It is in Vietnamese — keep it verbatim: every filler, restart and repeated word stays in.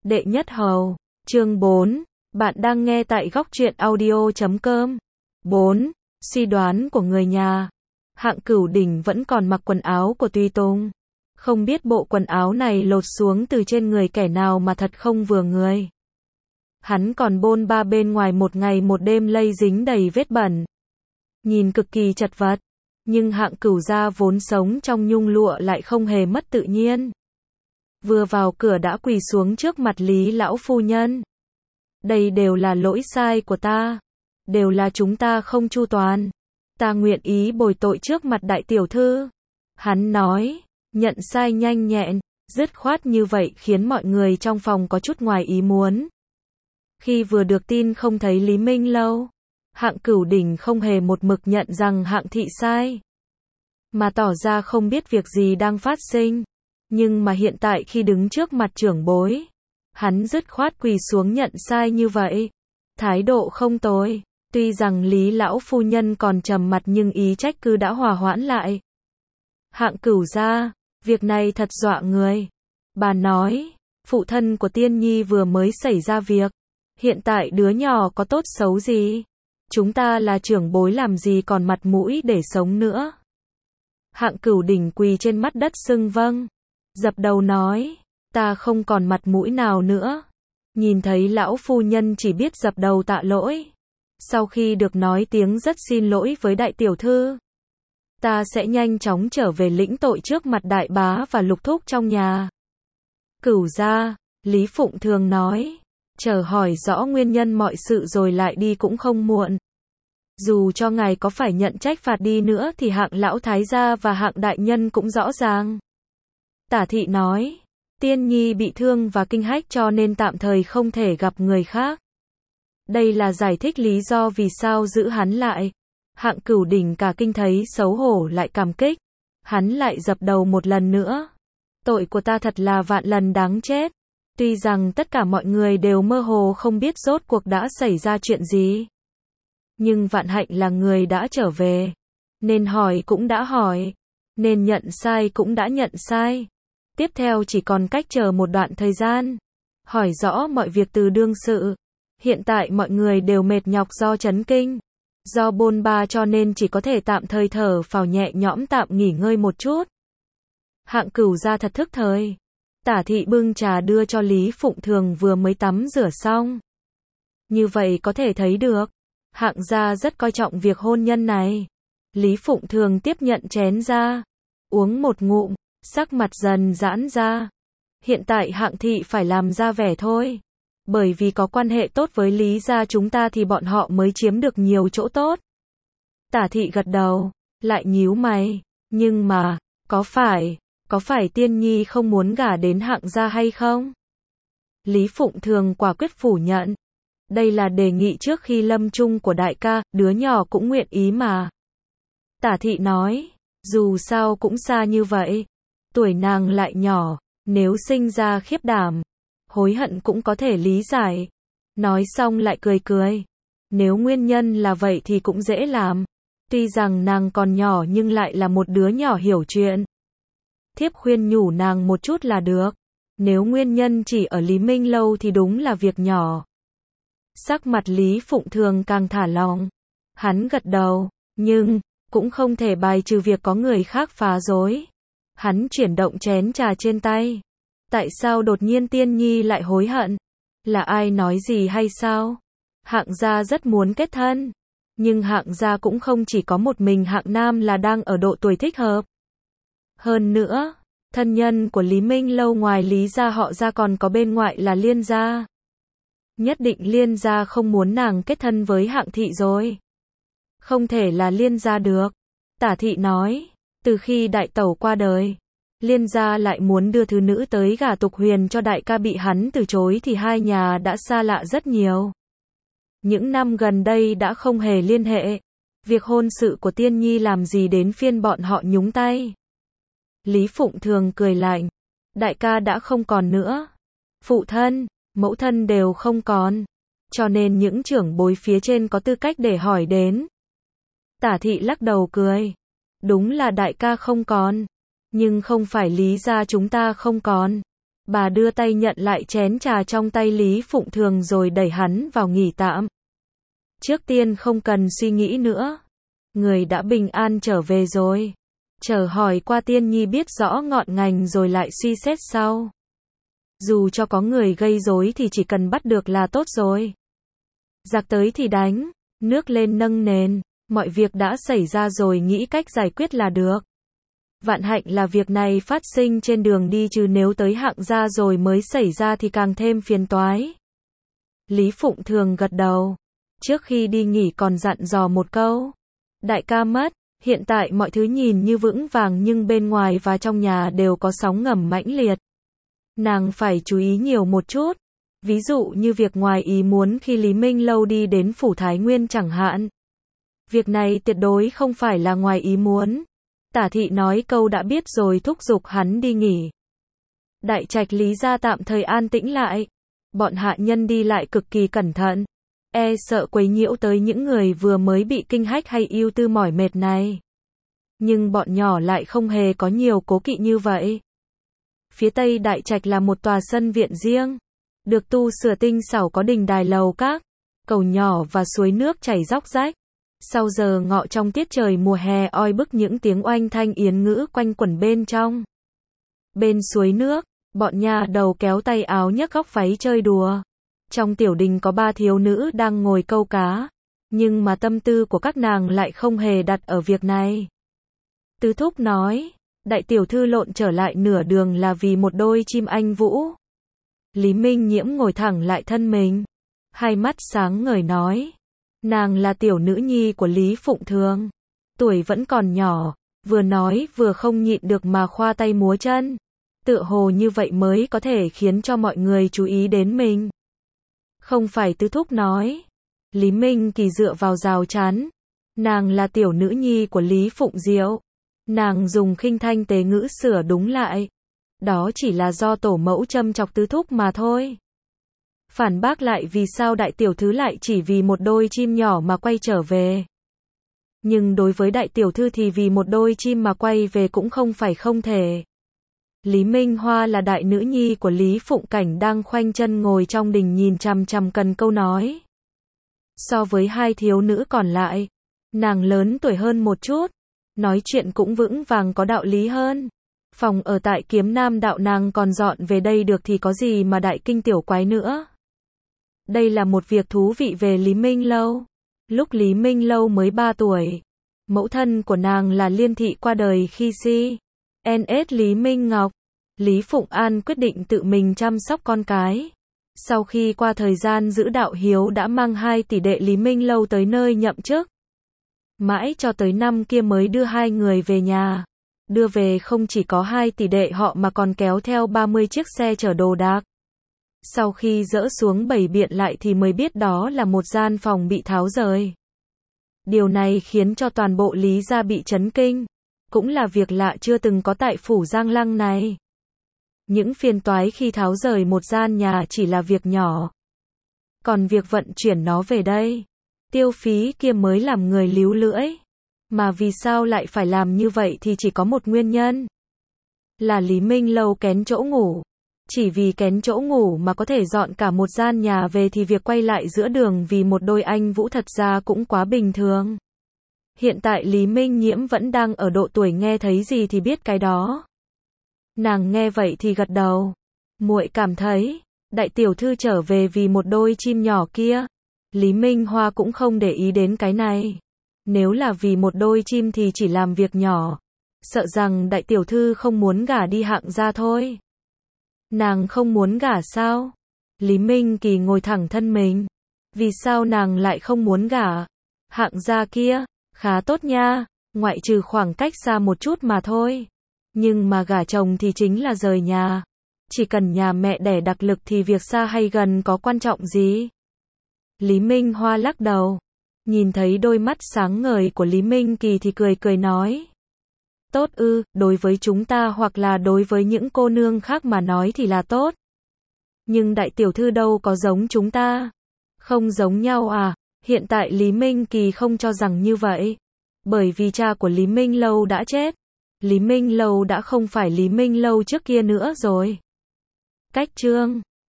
Đệ nhất hầu, chương bốn, bạn đang nghe tại góc truyện audio chấm com. bốn. Suy đoán của người nhà. Hạng Cửu Đỉnh vẫn còn mặc quần áo của Tùy Tùng. Không biết bộ quần áo này lột xuống từ trên người kẻ nào mà thật không vừa người. Hắn còn bôn ba bên ngoài một ngày một đêm lây dính đầy vết bẩn. Nhìn cực kỳ chật vật. Nhưng Hạng Cửu gia vốn sống trong nhung lụa lại không hề mất tự nhiên. Vừa vào cửa đã quỳ xuống trước mặt Lý lão phu nhân. Đây đều là lỗi sai của ta. Đều là chúng ta không chu toàn. Ta nguyện ý bồi tội trước mặt đại tiểu thư. Hắn nói, nhận sai nhanh nhẹn, dứt khoát như vậy khiến mọi người trong phòng có chút ngoài ý muốn. Khi vừa được tin không thấy Lý Minh Lâu, Hạng Cửu Đỉnh không hề một mực nhận rằng Hạng thị sai, mà tỏ ra không biết việc gì đang phát sinh. Nhưng mà hiện tại khi đứng trước mặt trưởng bối, hắn dứt khoát quỳ xuống nhận sai như vậy. Thái độ không tồi. Tuy rằng Lý lão phu nhân còn trầm mặt nhưng ý trách cứ đã hòa hoãn lại. Hạng Cửu gia, việc này thật dọa người. Bà nói, phụ thân của Tiên Nhi vừa mới xảy ra việc. Hiện tại đứa nhỏ có tốt xấu gì? Chúng ta là trưởng bối làm gì còn mặt mũi để sống nữa? Hạng Cửu Đỉnh quỳ trên mặt đất xưng vâng. Dập đầu nói, ta không còn mặt mũi nào nữa. Nhìn thấy lão phu nhân chỉ biết dập đầu tạ lỗi. Sau khi được nói tiếng rất xin lỗi với đại tiểu thư, ta sẽ nhanh chóng trở về lĩnh tội trước mặt đại bá và lục thúc trong nhà. Cửu gia, Lý Phụng thường nói, chờ hỏi rõ nguyên nhân mọi sự rồi lại đi cũng không muộn. Dù cho ngài có phải nhận trách phạt đi nữa thì Hạng lão thái gia và Hạng đại nhân cũng rõ ràng. Tả thị nói, Tiên Nhi bị thương và kinh hách cho nên tạm thời không thể gặp người khác. Đây là giải thích lý do vì sao giữ hắn lại. Hạng Cửu Đỉnh cả kinh thấy xấu hổ lại cảm kích. Hắn lại dập đầu một lần nữa. Tội của ta thật là vạn lần đáng chết. Tuy rằng tất cả mọi người đều mơ hồ không biết rốt cuộc đã xảy ra chuyện gì. Nhưng vạn hạnh là người đã trở về. Nên hỏi cũng đã hỏi. Nên nhận sai cũng đã nhận sai. Tiếp theo chỉ còn cách chờ một đoạn thời gian. Hỏi rõ mọi việc từ đương sự. Hiện tại mọi người đều mệt nhọc do chấn kinh. Do bôn ba cho nên chỉ có thể tạm thời thở phào nhẹ nhõm tạm nghỉ ngơi một chút. Hạng Cửu gia thật thức thời. Tả thị bưng trà đưa cho Lý Phụng Thường vừa mới tắm rửa xong. Như vậy có thể thấy được. Hạng gia rất coi trọng việc hôn nhân này. Lý Phụng Thường tiếp nhận chén ra. Uống một ngụm. Sắc mặt dần giãn ra. Hiện tại Hạng thị phải làm ra vẻ thôi. Bởi vì có quan hệ tốt với Lý gia chúng ta thì bọn họ mới chiếm được nhiều chỗ tốt. Tả thị gật đầu, lại nhíu mày. Nhưng mà, có phải, có phải Tiên Nhi không muốn gả đến Hạng gia hay không? Lý Phụng Thường quả quyết phủ nhận. Đây là đề nghị trước khi lâm chung của đại ca, đứa nhỏ cũng nguyện ý mà. Tả thị nói, dù sao cũng xa như vậy. Tuổi nàng lại nhỏ, nếu sinh ra khiếp đảm, hối hận cũng có thể lý giải. Nói xong lại cười cười. Nếu nguyên nhân là vậy thì cũng dễ làm. Tuy rằng nàng còn nhỏ nhưng lại là một đứa nhỏ hiểu chuyện. Thiếp khuyên nhủ nàng một chút là được. Nếu nguyên nhân chỉ ở Lý Minh Lâu thì đúng là việc nhỏ. Sắc mặt Lý Phụng Thường càng thả lỏng. Hắn gật đầu, nhưng cũng không thể bài trừ việc có người khác phá rối. Hắn chuyển động chén trà trên tay. Tại sao đột nhiên Tiên Nhi lại hối hận? Là ai nói gì hay sao? Hạng gia rất muốn kết thân. Nhưng Hạng gia cũng không chỉ có một mình Hạng Nam là đang ở độ tuổi thích hợp. Hơn nữa, thân nhân của Lý Minh Lâu ngoài Lý gia họ ra còn có bên ngoại là Liên gia. Nhất định Liên gia không muốn nàng kết thân với Hạng thị rồi. Không thể là Liên gia được. Tả thị nói, từ khi đại tẩu qua đời, Liên gia lại muốn đưa thứ nữ tới gả Tục Huyền cho đại ca bị hắn từ chối thì hai nhà đã xa lạ rất nhiều. Những năm gần đây đã không hề liên hệ. Việc hôn sự của Tiên Nhi làm gì đến phiên bọn họ nhúng tay. Lý Phụng Thường cười lạnh. Đại ca đã không còn nữa. Phụ thân, mẫu thân đều không còn. Cho nên những trưởng bối phía trên có tư cách để hỏi đến. Tả thị lắc đầu cười. Đúng là đại ca không còn. Nhưng không phải Lý gia chúng ta không còn. Bà đưa tay nhận lại chén trà trong tay Lý Phụng Thường rồi đẩy hắn vào nghỉ tạm. Trước tiên không cần suy nghĩ nữa. Người đã bình an trở về rồi. Chờ hỏi qua Tiên Nhi biết rõ ngọn ngành rồi lại suy xét sau. Dù cho có người gây rối thì chỉ cần bắt được là tốt rồi. Giặc tới thì đánh, nước lên nâng nền, mọi việc đã xảy ra rồi nghĩ cách giải quyết là được. Vạn hạnh là việc này phát sinh trên đường đi chứ nếu tới Hạng gia rồi mới xảy ra thì càng thêm phiền toái. Lý Phụng Thường gật đầu. Trước khi đi nghỉ còn dặn dò một câu. Đại ca mất, hiện tại mọi thứ nhìn như vững vàng nhưng bên ngoài và trong nhà đều có sóng ngầm mãnh liệt. Nàng phải chú ý nhiều một chút. Ví dụ như việc ngoài ý muốn khi Lý Minh Lâu đi đến phủ Thái Nguyên chẳng hạn. Việc này tuyệt đối không phải là ngoài ý muốn. Tả thị nói câu đã biết rồi thúc giục hắn đi nghỉ. Đại trạch Lý gia tạm thời an tĩnh lại. Bọn hạ nhân đi lại cực kỳ cẩn thận. E sợ quấy nhiễu tới những người vừa mới bị kinh hách hay ưu tư mỏi mệt này. Nhưng bọn nhỏ lại không hề có nhiều cố kỵ như vậy. Phía tây đại trạch là một tòa sân viện riêng. Được tu sửa tinh xảo có đình đài lầu các, cầu nhỏ và suối nước chảy róc rách. Sau giờ ngọ trong tiết trời mùa hè oi bức những tiếng oanh thanh yến ngữ quanh quẩn bên trong. Bên suối nước, bọn nhà đầu kéo tay áo nhấc góc váy chơi đùa. Trong tiểu đình có ba thiếu nữ đang ngồi câu cá. Nhưng mà tâm tư của các nàng lại không hề đặt ở việc này. Tứ thúc nói, đại tiểu thư lộn trở lại nửa đường là vì một đôi chim anh vũ. Lý Minh Nhiễm ngồi thẳng lại thân mình. Hai mắt sáng ngời nói. Nàng là tiểu nữ nhi của Lý Phụng Thường. Tuổi vẫn còn nhỏ, vừa nói vừa không nhịn được mà khoa tay múa chân. Tựa hồ như vậy mới có thể khiến cho mọi người chú ý đến mình. Không phải tứ thúc nói. Lý Minh Kỳ dựa vào rào chắn. Nàng là tiểu nữ nhi của Lý Phụng Diệu. Nàng dùng khinh thanh tế ngữ sửa đúng lại. Đó chỉ là do tổ mẫu châm chọc tứ thúc mà thôi. Phản bác lại vì sao đại tiểu thư lại chỉ vì một đôi chim nhỏ mà quay trở về. Nhưng đối với đại tiểu thư thì vì một đôi chim mà quay về cũng không phải không thể. Lý Minh Hoa là đại nữ nhi của Lý Phụng Cảnh đang khoanh chân ngồi trong đình nhìn chằm chằm cần câu nói. So với hai thiếu nữ còn lại, nàng lớn tuổi hơn một chút, nói chuyện cũng vững vàng có đạo lý hơn. Phòng ở tại Kiếm Nam đạo nàng còn dọn về đây được thì có gì mà đại kinh tiểu quái nữa. Đây là một việc thú vị về Lý Minh Lâu. Lúc Lý Minh Lâu mới ba tuổi, mẫu thân của nàng là Liên Thị qua đời khi si. en ét Lý Minh Ngọc. Lý Phụng An quyết định tự mình chăm sóc con cái. Sau khi qua thời gian giữ đạo hiếu đã mang hai tỷ đệ Lý Minh Lâu tới nơi nhậm chức. Mãi cho tới năm kia mới đưa hai người về nhà. Đưa về không chỉ có hai tỷ đệ họ mà còn kéo theo ba mươi chiếc xe chở đồ đạc. Sau khi dỡ xuống bày biện lại thì mới biết đó là một gian phòng bị tháo rời. Điều này khiến cho toàn bộ Lý gia bị chấn kinh. Cũng là việc lạ chưa từng có tại phủ Giang Lăng này. Những phiền toái khi tháo rời một gian nhà chỉ là việc nhỏ. Còn việc vận chuyển nó về đây, tiêu phí kia mới làm người líu lưỡi. Mà vì sao lại phải làm như vậy thì chỉ có một nguyên nhân. Là Lý Minh Lâu kén chỗ ngủ. Chỉ vì kén chỗ ngủ mà có thể dọn cả một gian nhà về thì việc quay lại giữa đường vì một đôi anh vũ thật ra cũng quá bình thường. Hiện tại Lý Minh Nhiễm vẫn đang ở độ tuổi nghe thấy gì thì biết cái đó. Nàng nghe vậy thì gật đầu. Muội cảm thấy, đại tiểu thư trở về vì một đôi chim nhỏ kia. Lý Minh Hoa cũng không để ý đến cái này. Nếu là vì một đôi chim thì chỉ làm việc nhỏ. Sợ rằng đại tiểu thư không muốn gả đi Hạng gia thôi. Nàng không muốn gả sao? Lý Minh Kỳ ngồi thẳng thân mình. Vì sao nàng lại không muốn gả? Hạng gia kia, khá tốt nha, ngoại trừ khoảng cách xa một chút mà thôi. Nhưng mà gả chồng thì chính là rời nhà. Chỉ cần nhà mẹ đẻ đặc lực thì việc xa hay gần có quan trọng gì? Lý Minh Hoa lắc đầu. Nhìn thấy đôi mắt sáng ngời của Lý Minh Kỳ thì cười cười nói. Tốt ư, đối với chúng ta hoặc là đối với những cô nương khác mà nói thì là tốt. Nhưng đại tiểu thư đâu có giống chúng ta. Không giống nhau à? Hiện tại Lý Minh Kỳ không cho rằng như vậy. Bởi vì cha của Lý Minh Lâu đã chết. Lý Minh Lâu đã không phải Lý Minh Lâu trước kia nữa rồi. Cách chương